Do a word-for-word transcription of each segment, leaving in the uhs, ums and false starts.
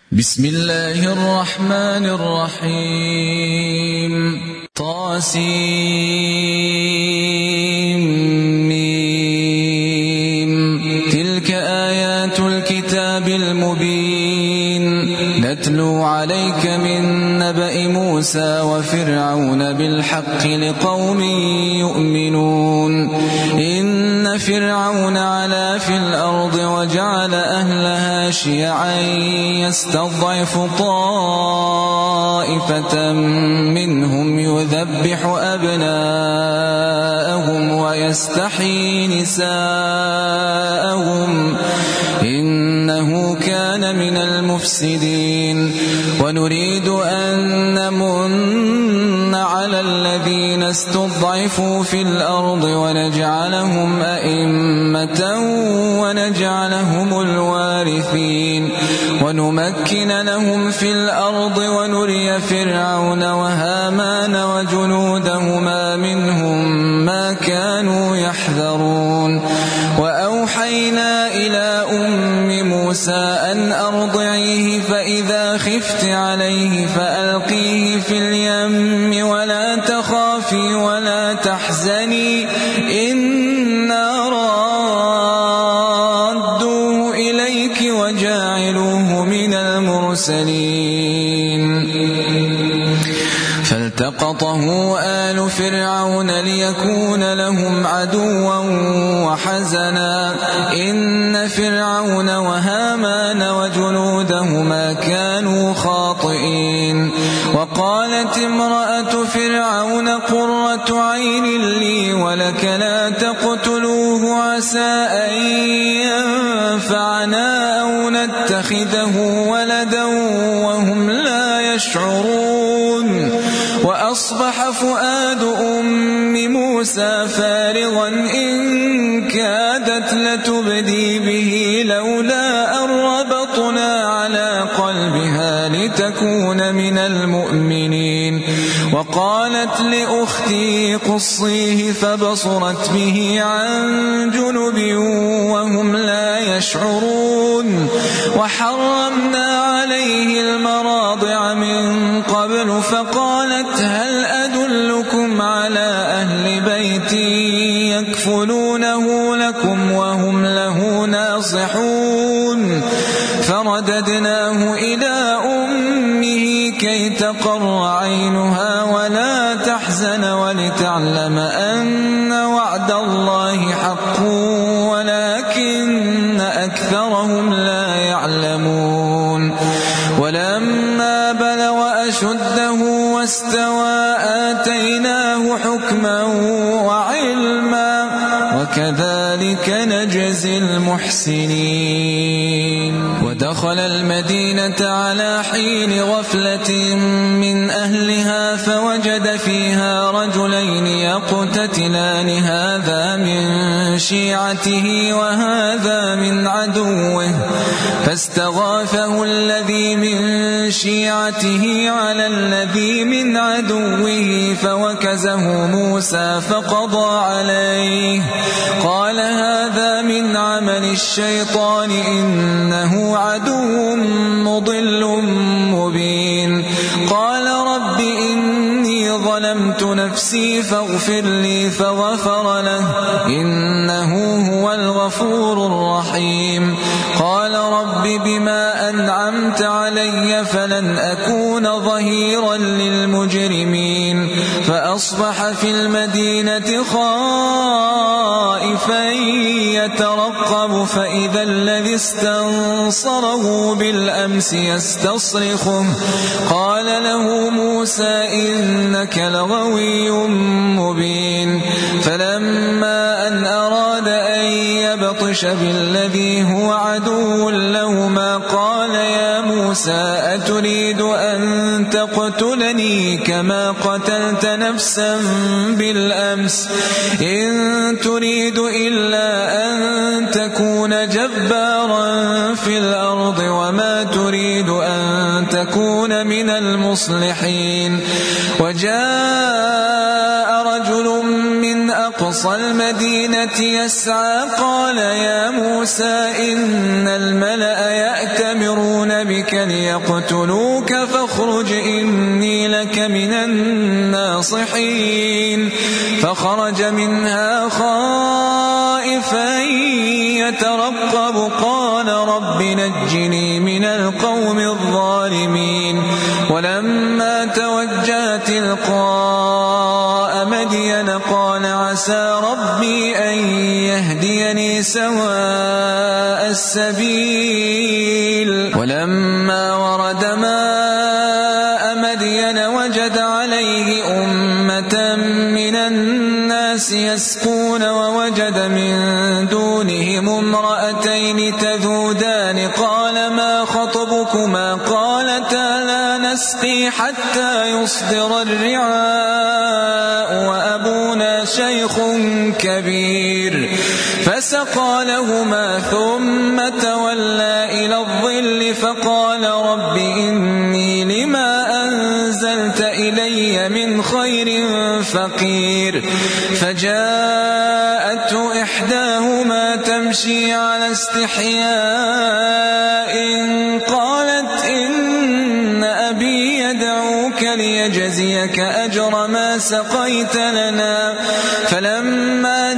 بسم الله الرحمن الرحيم. طاسيم. تلك آيات الكتاب المبين. نتلو عليك من نبأ موسى وفرعون بالحق لقوم يؤمنون. إن فرعون علا في الأرض وجعل أهلها شيعا يستضعف طائفة منهم يذبح أبناءهم ويستحيي نساءهم إنه كان من المفسدين. ونريد أن نمن على الذين استضعفوا في الأرض ونجعلهم أئمة ونجعلهم الوارثين ونمكن لهم في الأرض ونري فرعون وهامان وجنودهما منهم ما كانوا يحذرون. وأوحينا إلى أم موسى أن أرضعيه فإذا خفت عليه فألقيه في اليم ولا تخافي ولا تحزني إنا رادوه إليك وجاعلوه من المرسلين. فالتقطه آل فرعون ليكون لهم عدوا وحزنا إن فرعون وهامان وجنودهما كانوا خاطئين. وقالت امرأة فرعون قرة عين لي ولك لا تقتلوه عسى أن ينفعنا أو نتخذه ولدا وهم لا يشعرون. وأصبح فؤاد أم موسى فارغا إن كادت لتبدي به لولا أن ربطنا على قلبها لتكون من المؤمنين. وقالت لأختي قصيه فبصرت به عن جنب وهم لا يشعرون. وحرمنا عليه المراضع من قبل فقالت هل أدلكم على أهل بيت يكفلونه لكم وهم له ناصحون. فرددناه إلى أمه كي تقر عينها ولا تحزن ولتعلم أن وعد الله حق ولكن أكثرهم لا يعلمون. ولما بلغ أشده واستوى آتيناه حكما وعلما وكذلك نجزي المحسنين. ودخل المدينة على حين غفلة من أهلها فوجد فيها رجلين يقتتلان هذا من شيعته وهذا من عدوه فاستغاثه الذي من شيعته على الذي من عدوه فوكزه موسى فقضى عليه قال هذا من عمل الشيطان إنه عدو مضل مبين. قال رب إني ظلمت نفسي فاغفر لي فغفر له إنه هو الغفور الرحيم. قال رب بما أنعمت علي فلن أكون ظهيرا للمجرمين. فأصبح في المدينة خائفا يترقب فإذا الذي استنصره بالأمس يستصرخه قال له موسى إنك لغوي مبين. فلما أن أراد أن يبطش بالذي هو عدو لهما قال يا موسى أتريد أن تقتلني كما قتلت نفسا بالأمس إن تريد إلا أن تكون جبارا في الأرض وما تريد أن تكون من المصلحين. وجاء رجل من أقصى أقصى المدينة يسعى قال يا موسى إن الملأ يأتمرون بك ليقتلوك فاخرج إني لك من الناصحين فخرج منها خائفا يترقب قال رب نجني من القوم الظالمين ولما توجه تلقاء مدين قال عسى ربي أن يهديني سواء السبيل ولما ورد ماء مدين وجد عليه أمة من الناس يسقون ووجد من دونهم امرأتين تذودان قال ما خطبكما قالتا لا نسقي حتى يصدر الرعاء وأبونا شيخ كبير فسقى لهما ثم تولى إلى الظل فقال رب إني لما أنزلت إلي من خير فقير فجاءته إحداهما تمشي على استحياء قالت إن أبي يدعوك ليجزيك أجر ما سقيت لنا فلما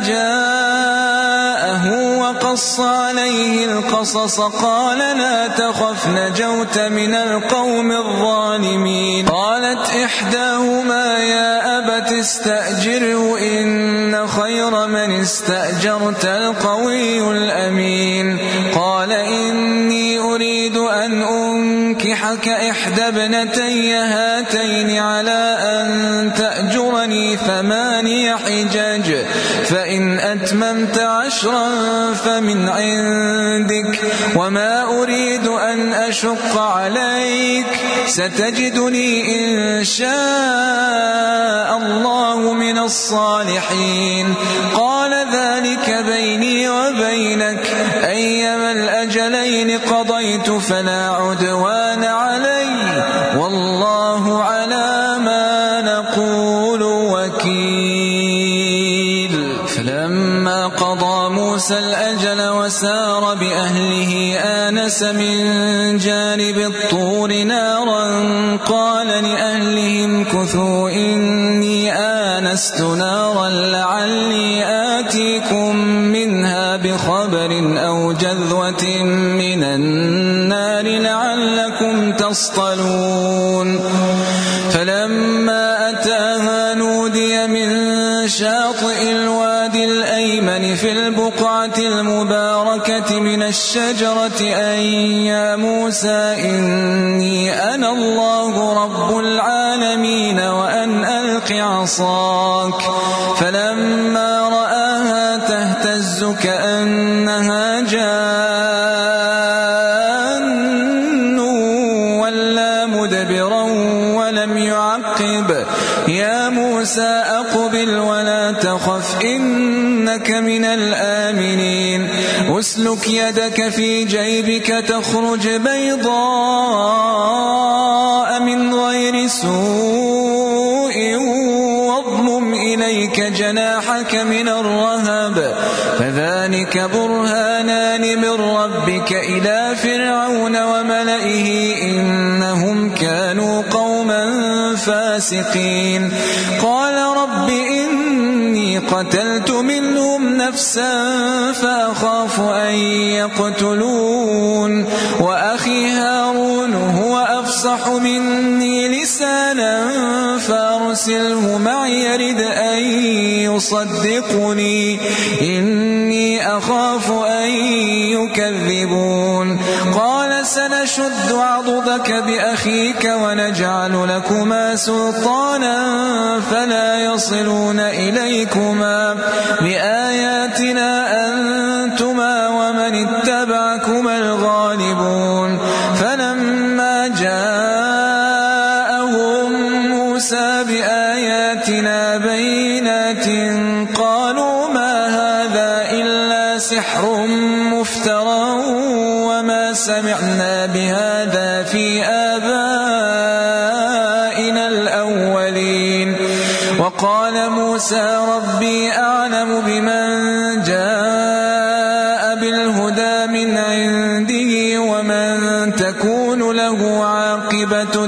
جاءه وقص عليه القصص قال لا تخف نجوت من القوم الظالمين قالت إحداهما يا أبت استأجره إن خير من استأجرت القوي الأمين قال إني أريد أن أنكحك إحدى ابنتي هاتين على أن تأجرني ثماني حجج فإن أتممت عشرا فمن عندك وما أريد أن أشق عليك ستجدني إن شاء الله من الصالحين قال ذلك بيني وبينك أيما الأجلين قضيت فلا عدوان علي والله على ما نقول وكيل فلما قضى موسى الأجل وسار بأهله آنس من جانب الطور نارا قال لأهلهم كثوا إني آنست نارا لعلي آتيكم منها بخبر أو جذوة من النار لعلكم تصطلون فلما أتاها نودي من شاطئ الوادي الأيمن في البقعة المباركة من الشجرة أن يا موسى إني أنا الله رب العالمين وأن ألق عصاك فلما رآها تهتز كأنها جان ولا مدبرا ولم يعقب يا موسى أقبل ولا تخف إنك من الآمنين أسلك يدك في جيبك تخرج بيضاء من غير سوء واضمم إليك جناحك من الرهب فذلك برهانان من ربك إلى فرعون وملئه إنهم كانوا قوما فاسقين قال رب إني قتلت منهم نفسا فأخاف أن يقتلون وأخي هارون هو أفصح مني لسانا فأرسله معي يرد أن يصدقني إني أخاف أن يكذبون قال سنشد عضدك بأخيك ونجعل لكما سلطانا فلا يصلون إليكما بآياتنا أنتما ومن اتبعكما الغالبون فلما جاءهم موسى بآياتنا بينات قالوا ما هذا إلا سحر مفترى وما سمعنا بهذا في آبائنا الأولين وقال موسى ربي أعلم بمن جاء بالهدى من عنده ومن تكون له عاقبة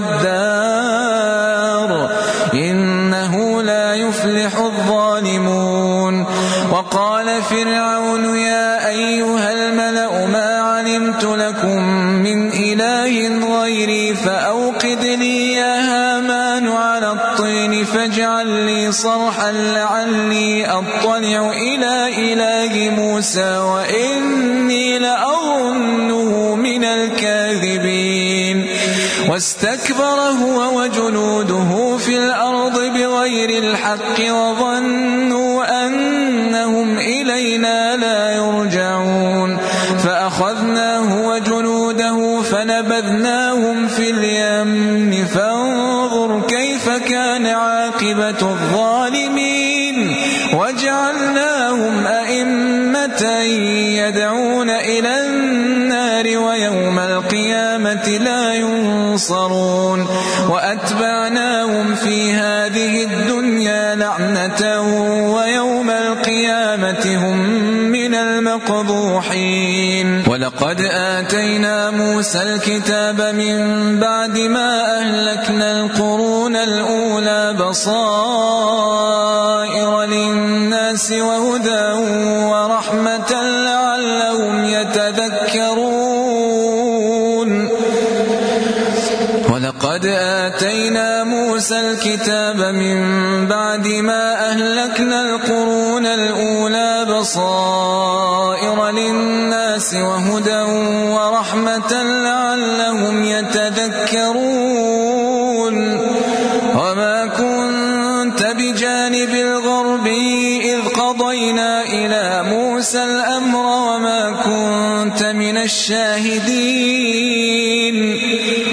الدار إنه لا يفلح الظالمون. وقال فرعون يا أيها الملأ ما علمت لكم من إله غيري فأوقد لي يا هامان على الطين فاجعل لي صرحا لعلي أطلع إلى إله موسى وإني لأظنه من الكاذبين. واستكبر هو وجنوده في الأرض بغير الحق وظنوا أنهم إلينا لا يرجعون فأخذناه وجنوده فنبذناهم في اليم فانظر كيف كان عاقبة الظالمين. وجعلناهم أئمة يدعون إلى النار ويوم القيامة لا ينصرون. وأتبعناهم في هذه الدنيا لعنة ويوم القيامة هم من المقبوحين. ولقد آتينا موسى الكتاب من بعد ما أهلكنا القرون الأولى بصائر للناس وهدى ورحمة لعلهم يتذكرون. ولقد آتينا موسى الكتاب من بعد ما أهلكنا القرون الأولى بصائر للناس وهدى ورحمة لعلهم يتذكرون. وما كنت بجانب الغربي إذ قضينا إلى موسى الأمر وما كنت من الشاهدين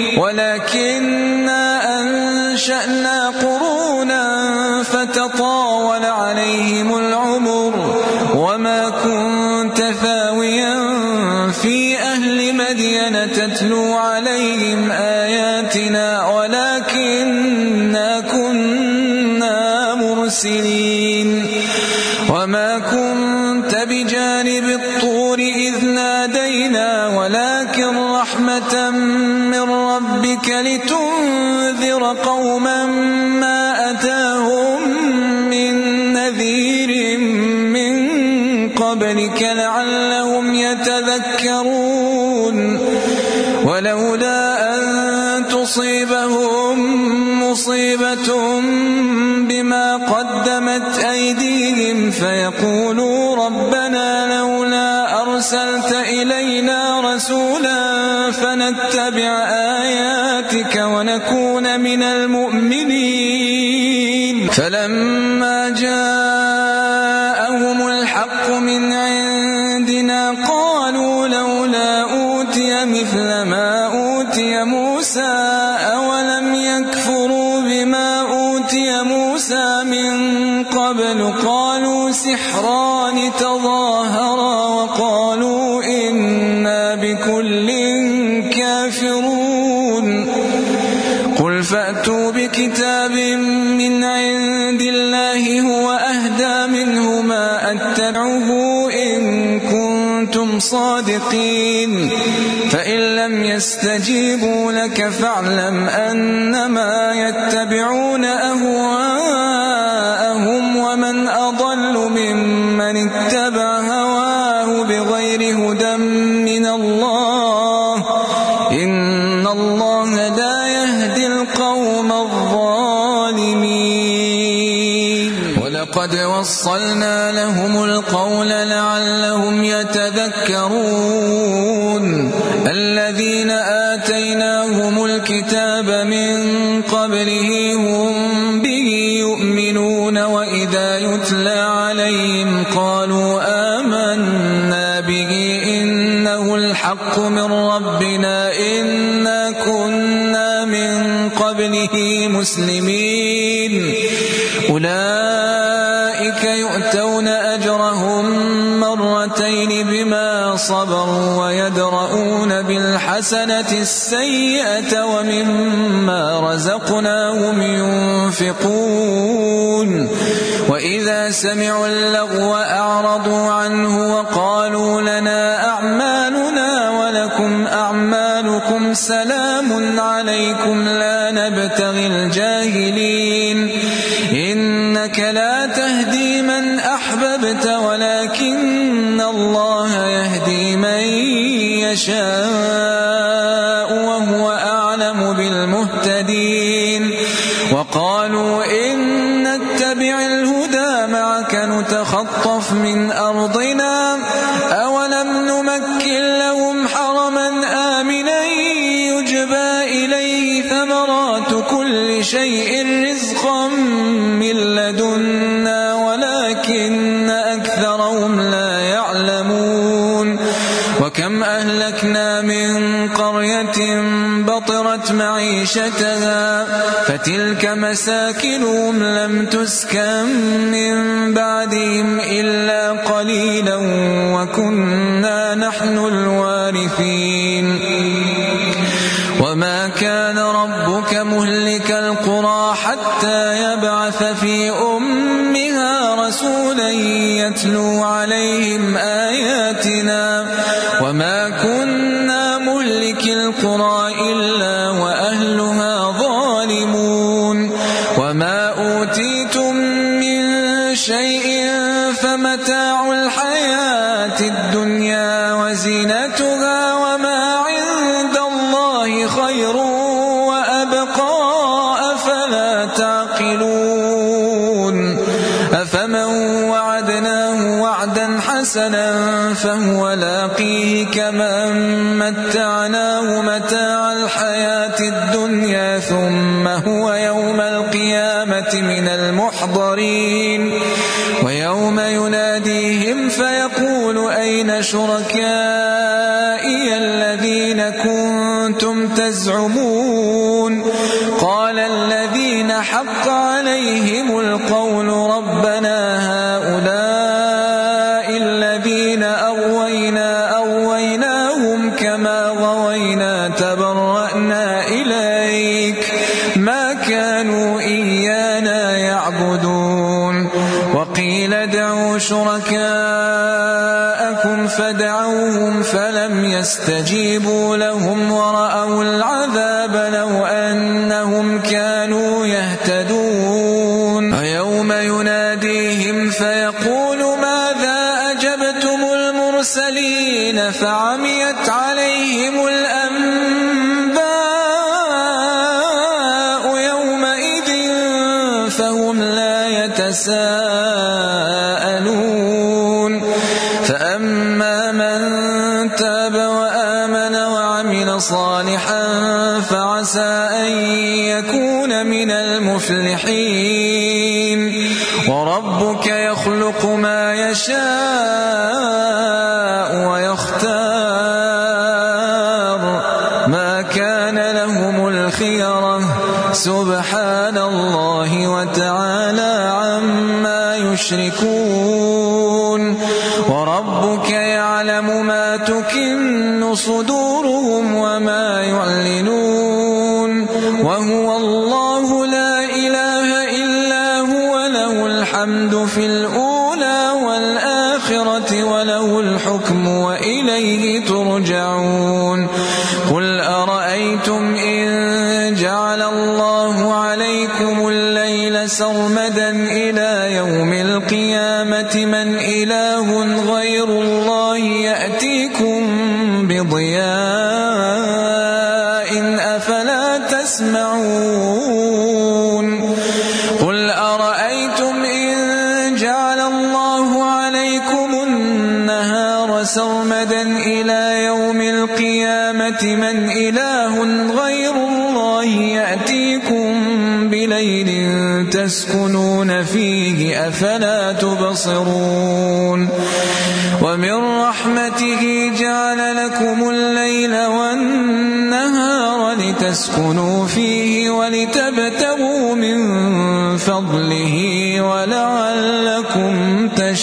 ولكننا أنشأنا قرونا فتطاول عليهم العمر وما كنت ثاويا في أهل مدين تتلو عليهم آياتنا ولكننا كنا مرسلين. وما كنت بجانب الطور إذ نادينا ولكن رحمة من ربك لتنذر قوما ما أتاهم من نذير من قبلك لعلهم يتذكرون. ولولا أن تصيبهم مصيبة بما قدمت أيديهم فيقولوا ربنا لولا أرسلت إلينا رسولا فنتبع آياتك ونكون من المؤمنين. فلما جاءهم الحق من عندنا قالوا لولا أوتي مثل ما أوتي موسى أولم يكفروا بما أوتي موسى من قبل قالوا سحران تظاهرا وقالوا إنا بكل كافرون. قل فأتوا بكتاب من عند الله هو أهدى منه ما أتبعه إن كنتم صادقين فإن لم يستجيبوا لك فاعلم أنما يتبعون أهواءهم ومن أضل ممن اتبع هواه بغير هدى من الله إن الله لا يهدي القوم الظالمين. ولقد وصلنا لهم القول لعلهم يتذكرون. الذين آتيناهم الكتاب من قبله هم به يؤمنون وإذا يتلى عليهم قالوا آمنا به إنه الحق من ربنا إنا كنا من قبله مسلمين. أولئك يؤتون أجرهم مرتين بما صبروا ويدرؤون بالحسنة الحسنة السيئة ومما رزقناهم ينفقون وإذا سمعوا اللغو أعرضوا عنه وقالوا لنا أعمالنا ولكم أعمالكم سلام عليكم لا نبتغي الجاهلين إنك لا تهدي من أحببت ولكن الله يهدي من يشاء وهو أعلم بالمهتدين وقالوا إن نتبع الهدى معك نتخطف من أرضنا أولم نمكن لهم حرما آمنا يجبى إليه ثمرات كل شيء رزقا من لدنا ولكن أكثرهم لا يعلمون وكم أهلكنا من قرية بطرت معيشتها فتلك مساكنهم لم تسكن من بعدهم إلا قليلا وكنا نحن الوارثين وما كان ربك مهلك القرى حتى يبعث في أمها رسولا يتلو عليهم آياتنا وما كنا مهلك القرى إلا وأهلها ظالمون وما أوتيتم من شيء فمتاع الحياة الدنيا وزينتها وما عند الله خير وأبقى أفلا تعقلون أفمن وعدناه وعدا حسنا فهو لاقيه كمن متعناه متاع الحياة الدنيا ثم هو يوم القيامة من المحضرين ويوم يناديهم فيقول أين شركائي الذين كنتم تزعمون قال الذين حق عليهم القول ربنا هؤلاء الذين أغوينا أغويناهم كما غوينا تبرأنا إليك ما كانوا إيانا يعبدون وقيل ادعوا شركاءكم فدعوهم فلم يستجيبوا لهم ورأوا العذاب لو أنهم كانوا يهتدون ويوم يناديهم فيقول ماذا أجبتم المرسلين فعميت عليهم الأنباء يومئذ فهم لا يتساءلون فأما من تاب وآمن وعمل صالحا فعسى أن يكون من المفلحين وربك يخلق ما يشاء ويختار ما كان لهم الخيرة سبحان الله وتعالى عما يشركون وربك يعلم ما تكن صدورهم وما يعلنون وهو الله لا إله إلا هو له الحمد في الأولى والآخرة وله الحكم وإليه ترجعون قل أرأيتم إن جعل الله عليكم الليل سرمدا إلى يوم القيامة من إله غير الله يأتيكم بضياء أفلا تسمعون قل أرأيتم إن جعل الله عليكم النهار سرمدا إلى يوم القيامة من إله غير الله يأتيكم بليل تسكنون فيه أفلا تبصرون ومن رحمته جعل لكم الليل والنهار لتسكنوا فيه ولتبتغوا من فضله ولعلكم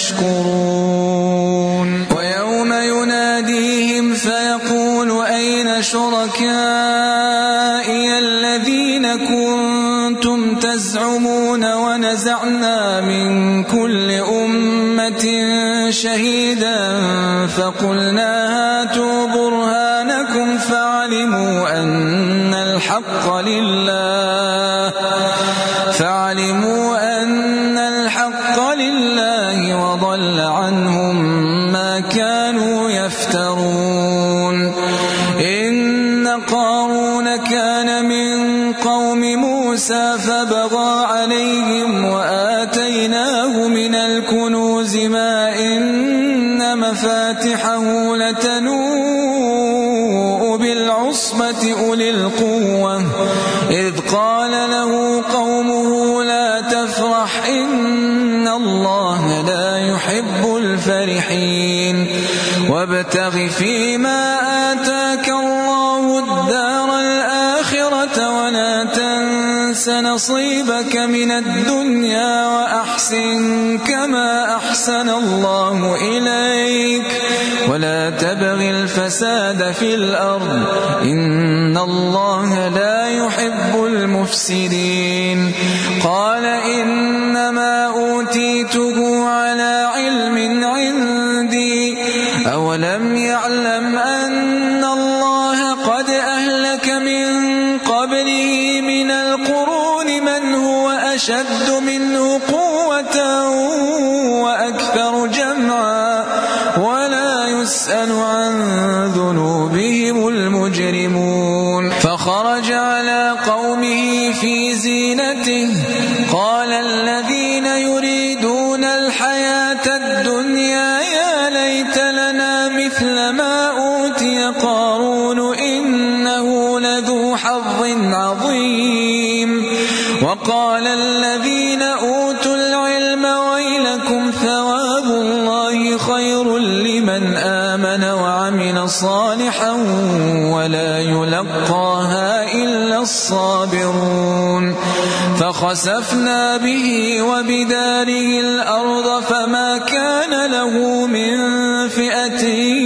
تشكرون ويوم يناديهم فيقول أين شركائي الذين كنتم تزعمون ونزعنا من كل أمة شهيدا فقلنا هاتوا برهانكم فعلموا أن الحق لله فعلموا أن الحق لله وضل عنهم ما كانوا يفترون. إن قارون كان من قوم موسى فبغى عليهم وآتيناه من الكنوز ما إن مفاتحه لتنوء بالعصبة أولي القوة إذ قال له قومه لا تفرح إن الله لا يحب الفرحين. وابتغ فيما آتاك الله الدار الآخرة ولا تنس نصيبك من الدنيا وأحسن كما أحسن الله إليك ولا تبغ الفساد في الأرض إن الله لا يحب المفسدين. قال إنما أوتيته على علم عندي أولم يعلم أن الله قد أهلك من قبله من القرون من هو أشد منه قوة وأكثر جمعا ولا يسأل عن ذنوبهم المجرمون. فخرج على قومه في زينته قال الذين يريدون الحياة الدنيا يا ليت لنا مثل ما أوتي قارون إنه لذو حظ عظيم. وقال الذين أوتوا العلم ويلكم ثواب الله خير لمن آمن وعمل صالحا ولا يلقاها إلا الصابرون. فخسفنا به وبداره الأرض فما كان له من فئة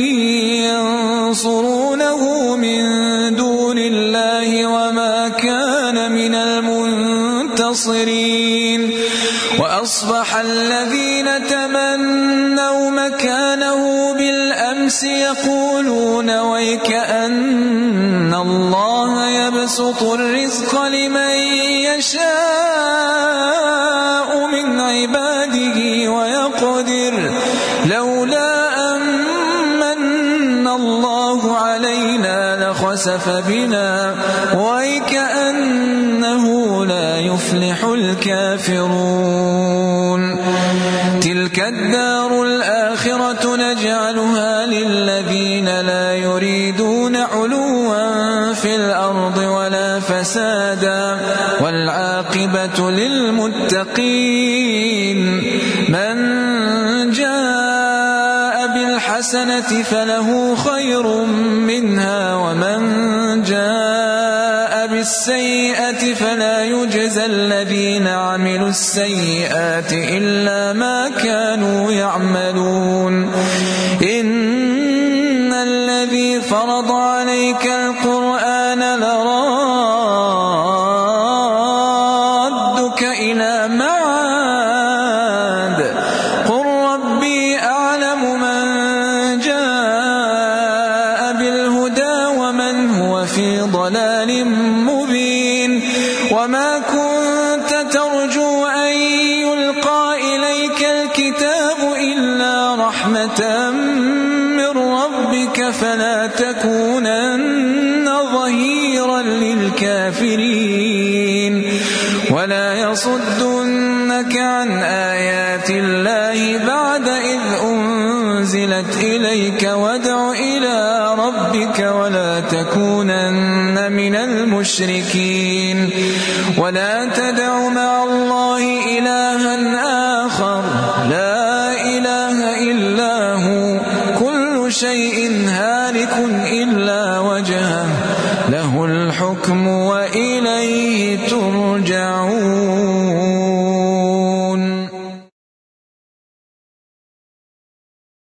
ينصرونه من دون الله وما كان من المنتصرين. وأصبح الذين تمنوا مكانه بالأمس يقولون ويكأن الله يبسط الرزق لمن يشاء من عباده ويقدر لولا أمن الله علينا لخسف بنا ويكأنه لا يفلح الكافرون. تلك الدار الآخرة نجعلها للذين لا يريدون علوا في الأرض ولا فسادا والعاقبة للمتقين. من جاء بالحسنة فله خير منها ومن جاء بالسيئة فلا يجزى الذين عملوا السيئات إلا ما كانوا يعملون. إن الذي فرض عليك القرآن لرادك إلى معاد قل ربي أعلم من جاء بالهدى ومن هو في ضلال مبين. وما كنت ترجو أن يلقى إليك الكتاب إلا رحمة من ربك فلا تكونن ظهيرا للكافرين ولا يصدنك عن آيات الله بعد إذ أنزلت إليك وادع إلى ربك ولا تكونن من المشركين. ولا تدع مع الله إلها آخر لا إله إلا هو كل شيء هالك إلا وجهه له الحكم وإليه ترجعون.